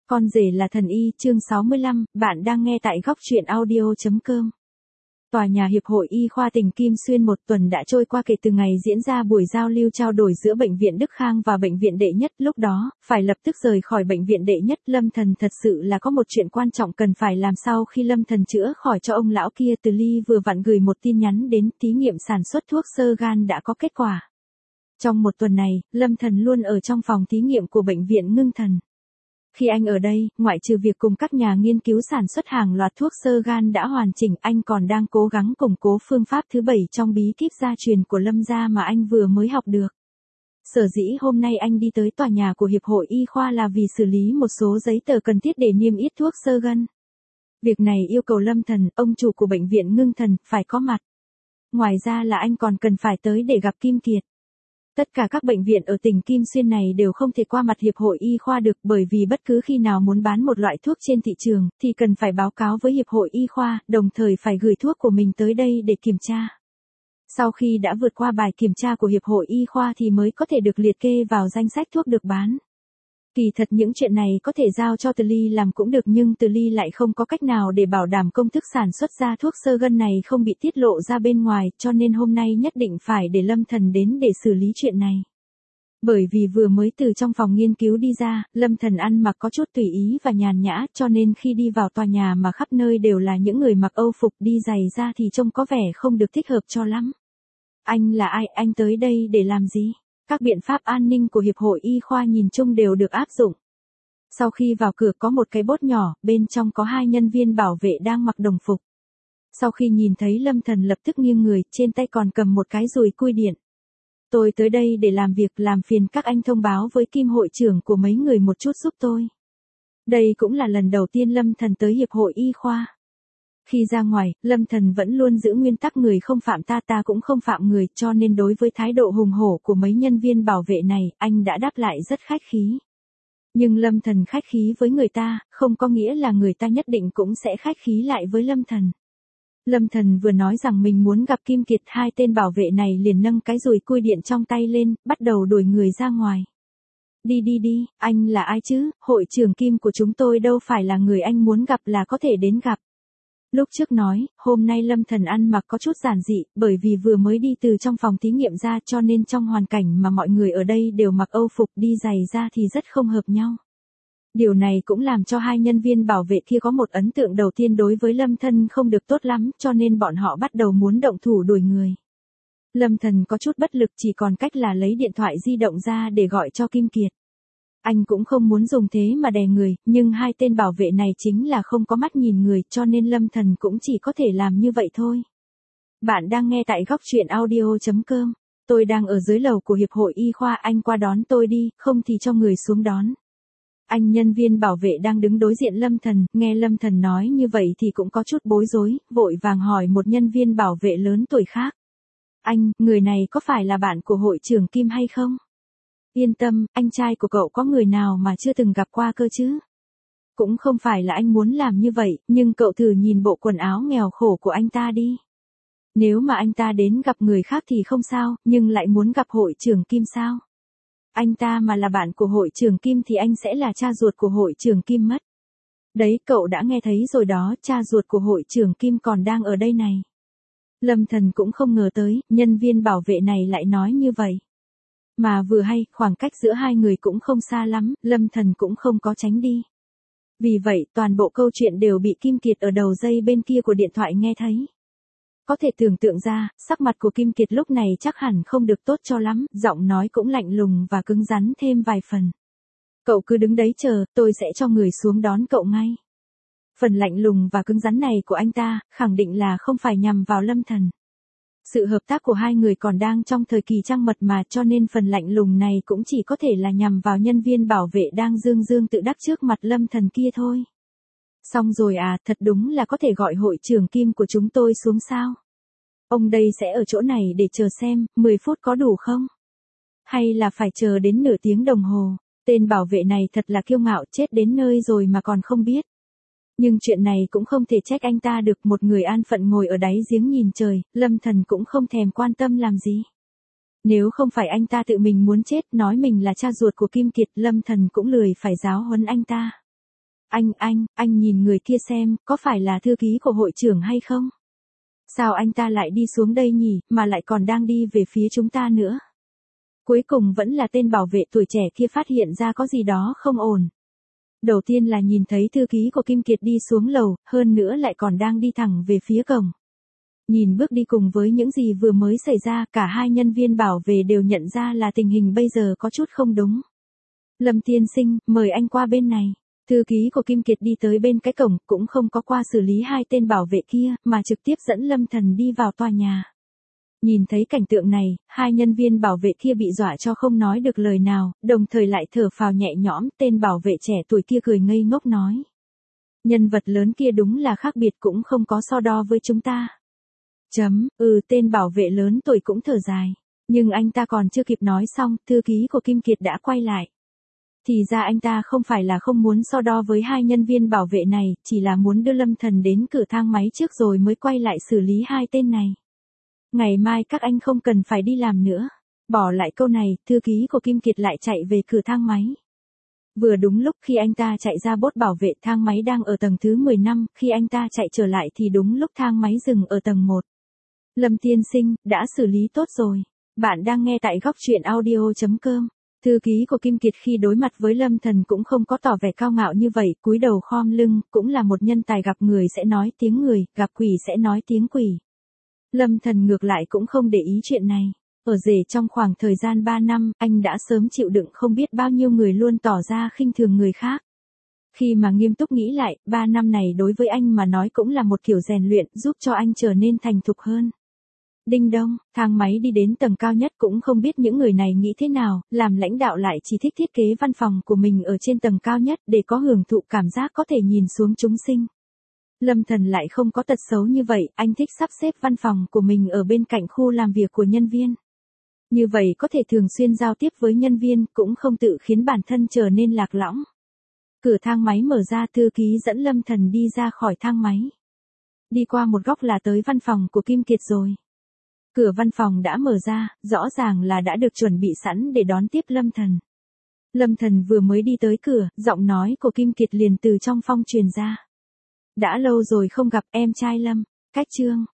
Con rể là thần y, chương 65, bạn đang nghe tại góc truyện audio.com. Tòa nhà Hiệp hội Y khoa tỉnh Kim Xuyên một tuần đã trôi qua kể từ ngày diễn ra buổi giao lưu trao đổi giữa Bệnh viện Đức Khang và Bệnh viện Đệ Nhất. Lúc đó, phải lập tức rời khỏi Bệnh viện Đệ Nhất. Lâm Thần thật sự là có một chuyện quan trọng cần phải làm. Sau khi Lâm Thần chữa khỏi cho ông lão kia, Từ Ly vừa vặn gửi một tin nhắn đến. Thí nghiệm sản xuất thuốc xơ gan đã có kết quả. Trong một tuần này, Lâm Thần luôn ở trong phòng thí nghiệm của Bệnh viện Ngưng Thần. Khi anh ở đây, ngoại trừ việc cùng các nhà nghiên cứu sản xuất hàng loạt thuốc xơ gan đã hoàn chỉnh, anh còn đang cố gắng củng cố phương pháp thứ 7 trong bí kíp gia truyền của Lâm gia mà anh vừa mới học được. Sở dĩ hôm nay anh đi tới tòa nhà của Hiệp hội Y khoa là vì xử lý một số giấy tờ cần thiết để niêm yết thuốc xơ gan. Việc này yêu cầu Lâm Thần, ông chủ của Bệnh viện Ngưng Thần, phải có mặt. Ngoài ra là anh còn cần phải tới để gặp Kim Kiệt. Tất cả các bệnh viện ở tỉnh Kim Xuyên này đều không thể qua mặt Hiệp hội Y khoa được, bởi vì bất cứ khi nào muốn bán một loại thuốc trên thị trường, thì cần phải báo cáo với Hiệp hội Y khoa, đồng thời phải gửi thuốc của mình tới đây để kiểm tra. Sau khi đã vượt qua bài kiểm tra của Hiệp hội Y khoa thì mới có thể được liệt kê vào danh sách thuốc được bán. Kỳ thật những chuyện này có thể giao cho Từ Ly làm cũng được, nhưng Từ Ly lại không có cách nào để bảo đảm công thức sản xuất ra thuốc xơ gan này không bị tiết lộ ra bên ngoài, cho nên hôm nay nhất định phải để Lâm Thần đến để xử lý chuyện này. Bởi vì vừa mới từ trong phòng nghiên cứu đi ra, Lâm Thần ăn mặc có chút tùy ý và nhàn nhã, cho nên khi đi vào tòa nhà mà khắp nơi đều là những người mặc âu phục đi giày ra thì trông có vẻ không được thích hợp cho lắm. Anh là ai, anh tới đây để làm gì? Các biện pháp an ninh của Hiệp hội Y khoa nhìn chung đều được áp dụng. Sau khi vào cửa có một cái bốt nhỏ, bên trong có 2 nhân viên bảo vệ đang mặc đồng phục. Sau khi nhìn thấy Lâm Thần lập tức nghiêng người, trên tay còn cầm một cái dùi cui điện. Tôi tới đây để làm việc, làm phiền các anh thông báo với Kim hội trưởng của mấy người một chút giúp tôi. Đây cũng là lần đầu tiên Lâm Thần tới Hiệp hội Y khoa. Khi ra ngoài, Lâm Thần vẫn luôn giữ nguyên tắc người không phạm ta, ta cũng không phạm người, cho nên đối với thái độ hùng hổ của mấy nhân viên bảo vệ này, anh đã đáp lại rất khách khí. Nhưng Lâm Thần khách khí với người ta, không có nghĩa là người ta nhất định cũng sẽ khách khí lại với Lâm Thần. Lâm Thần vừa nói rằng mình muốn gặp Kim Kiệt, 2 tên bảo vệ này liền nâng cái dùi cui điện trong tay lên, bắt đầu đuổi người ra ngoài. Đi, anh là ai chứ, hội trưởng Kim của chúng tôi đâu phải là người anh muốn gặp là có thể đến gặp. Lúc trước nói, hôm nay Lâm Thần ăn mặc có chút giản dị, bởi vì vừa mới đi từ trong phòng thí nghiệm ra, cho nên trong hoàn cảnh mà mọi người ở đây đều mặc âu phục đi giày ra thì rất không hợp nhau. Điều này cũng làm cho 2 nhân viên bảo vệ kia có một ấn tượng đầu tiên đối với Lâm Thần không được tốt lắm, cho nên bọn họ bắt đầu muốn động thủ đuổi người. Lâm Thần có chút bất lực, chỉ còn cách là lấy điện thoại di động ra để gọi cho Kim Kiệt. Anh cũng không muốn dùng thế mà đè người, nhưng 2 tên bảo vệ này chính là không có mắt nhìn người, cho nên Lâm Thần cũng chỉ có thể làm như vậy thôi. Bạn đang nghe tại góc truyện audio.com. Tôi đang ở dưới lầu của Hiệp hội Y khoa, anh qua đón tôi đi, không thì cho người xuống đón. Anh nhân viên bảo vệ đang đứng đối diện Lâm Thần, nghe Lâm Thần nói như vậy thì cũng có chút bối rối, vội vàng hỏi một nhân viên bảo vệ lớn tuổi khác. Anh, người này có phải là bạn của hội trưởng Kim hay không? Yên tâm, anh trai của cậu có người nào mà chưa từng gặp qua cơ chứ? Cũng không phải là anh muốn làm như vậy, nhưng cậu thử nhìn bộ quần áo nghèo khổ của anh ta đi. Nếu mà anh ta đến gặp người khác thì không sao, nhưng lại muốn gặp hội trưởng Kim sao? Anh ta mà là bạn của hội trưởng Kim thì anh sẽ là cha ruột của hội trưởng Kim mất. Đấy, cậu đã nghe thấy rồi đó, cha ruột của hội trưởng Kim còn đang ở đây này. Lâm Thần cũng không ngờ tới, nhân viên bảo vệ này lại nói như vậy. Mà vừa hay, khoảng cách giữa 2 người cũng không xa lắm, Lâm Thần cũng không có tránh đi. Vì vậy, toàn bộ câu chuyện đều bị Kim Kiệt ở đầu dây bên kia của điện thoại nghe thấy. Có thể tưởng tượng ra, sắc mặt của Kim Kiệt lúc này chắc hẳn không được tốt cho lắm, giọng nói cũng lạnh lùng và cứng rắn thêm vài phần. Cậu cứ đứng đấy chờ, tôi sẽ cho người xuống đón cậu ngay. Phần lạnh lùng và cứng rắn này của anh ta, khẳng định là không phải nhằm vào Lâm Thần. Sự hợp tác của 2 người còn đang trong thời kỳ trăng mật mà, cho nên phần lạnh lùng này cũng chỉ có thể là nhằm vào nhân viên bảo vệ đang dương tự đắc trước mặt Lâm Thần kia thôi. Xong rồi à, thật đúng là có thể gọi hội trưởng Kim của chúng tôi xuống sao? Ông đây sẽ ở chỗ này để chờ xem, 10 phút có đủ không? Hay là phải chờ đến nửa tiếng đồng hồ? Tên bảo vệ này thật là kiêu ngạo, chết đến nơi rồi mà còn không biết. Nhưng chuyện này cũng không thể trách anh ta được, một người an phận ngồi ở đáy giếng nhìn trời, Lâm Thần cũng không thèm quan tâm làm gì. Nếu không phải anh ta tự mình muốn chết, nói mình là cha ruột của Kim Kiệt, Lâm Thần cũng lười phải giáo huấn anh ta. Anh nhìn người kia xem, có phải là thư ký của hội trưởng hay không? Sao anh ta lại đi xuống đây nhỉ, mà lại còn đang đi về phía chúng ta nữa? Cuối cùng vẫn là tên bảo vệ tuổi trẻ kia phát hiện ra có gì đó không ổn. Đầu tiên là nhìn thấy thư ký của Kim Kiệt đi xuống lầu, hơn nữa lại còn đang đi thẳng về phía cổng. Nhìn bước đi cùng với những gì vừa mới xảy ra, cả hai nhân viên bảo vệ đều nhận ra là tình hình bây giờ có chút không đúng. Lâm tiên sinh, mời anh qua bên này. Thư ký của Kim Kiệt đi tới bên cái cổng, cũng không có qua xử lý hai tên bảo vệ kia, mà trực tiếp dẫn Lâm Thần đi vào tòa nhà. Nhìn thấy cảnh tượng này, hai nhân viên bảo vệ kia bị dọa cho không nói được lời nào, đồng thời lại thở phào nhẹ nhõm, tên bảo vệ trẻ tuổi kia cười ngây ngốc nói. Nhân vật lớn kia đúng là khác biệt, cũng không có so đo với chúng ta. Tên bảo vệ lớn tuổi cũng thở dài. Nhưng anh ta còn chưa kịp nói xong, thư ký của Kim Kiệt đã quay lại. Thì ra anh ta không phải là không muốn so đo với hai nhân viên bảo vệ này, chỉ là muốn đưa Lâm Thần đến cửa thang máy trước rồi mới quay lại xử lý hai tên này. Ngày mai các anh không cần phải đi làm nữa. Bỏ lại câu này, thư ký của Kim Kiệt lại chạy về cửa thang máy. Vừa đúng lúc khi anh ta chạy ra bốt bảo vệ, thang máy đang ở tầng thứ 15, khi anh ta chạy trở lại thì đúng lúc thang máy dừng ở tầng 1. Lâm tiên sinh, đã xử lý tốt rồi. Bạn đang nghe tại góc truyện audio.com. Thư ký của Kim Kiệt khi đối mặt với Lâm Thần cũng không có tỏ vẻ cao ngạo như vậy, cúi đầu khom lưng, cũng là một nhân tài, gặp người sẽ nói tiếng người, gặp quỷ sẽ nói tiếng quỷ. Lâm Thần ngược lại cũng không để ý chuyện này. Ở rể trong khoảng thời gian 3 năm, anh đã sớm chịu đựng không biết bao nhiêu người luôn tỏ ra khinh thường người khác. Khi mà nghiêm túc nghĩ lại, 3 năm này đối với anh mà nói cũng là một kiểu rèn luyện, giúp cho anh trở nên thành thục hơn. Đinh đông, thang máy đi đến tầng cao nhất, cũng không biết những người này nghĩ thế nào, làm lãnh đạo lại chỉ thích thiết kế văn phòng của mình ở trên tầng cao nhất để có hưởng thụ cảm giác có thể nhìn xuống chúng sinh. Lâm Thần lại không có tật xấu như vậy, anh thích sắp xếp văn phòng của mình ở bên cạnh khu làm việc của nhân viên. Như vậy có thể thường xuyên giao tiếp với nhân viên, cũng không tự khiến bản thân trở nên lạc lõng. Cửa thang máy mở ra, thư ký dẫn Lâm Thần đi ra khỏi thang máy. Đi qua một góc là tới văn phòng của Kim Kiệt rồi. Cửa văn phòng đã mở ra, rõ ràng là đã được chuẩn bị sẵn để đón tiếp Lâm Thần. Lâm Thần vừa mới đi tới cửa, giọng nói của Kim Kiệt liền từ trong phòng truyền ra. Đã lâu rồi không gặp em trai Lâm, cách chương.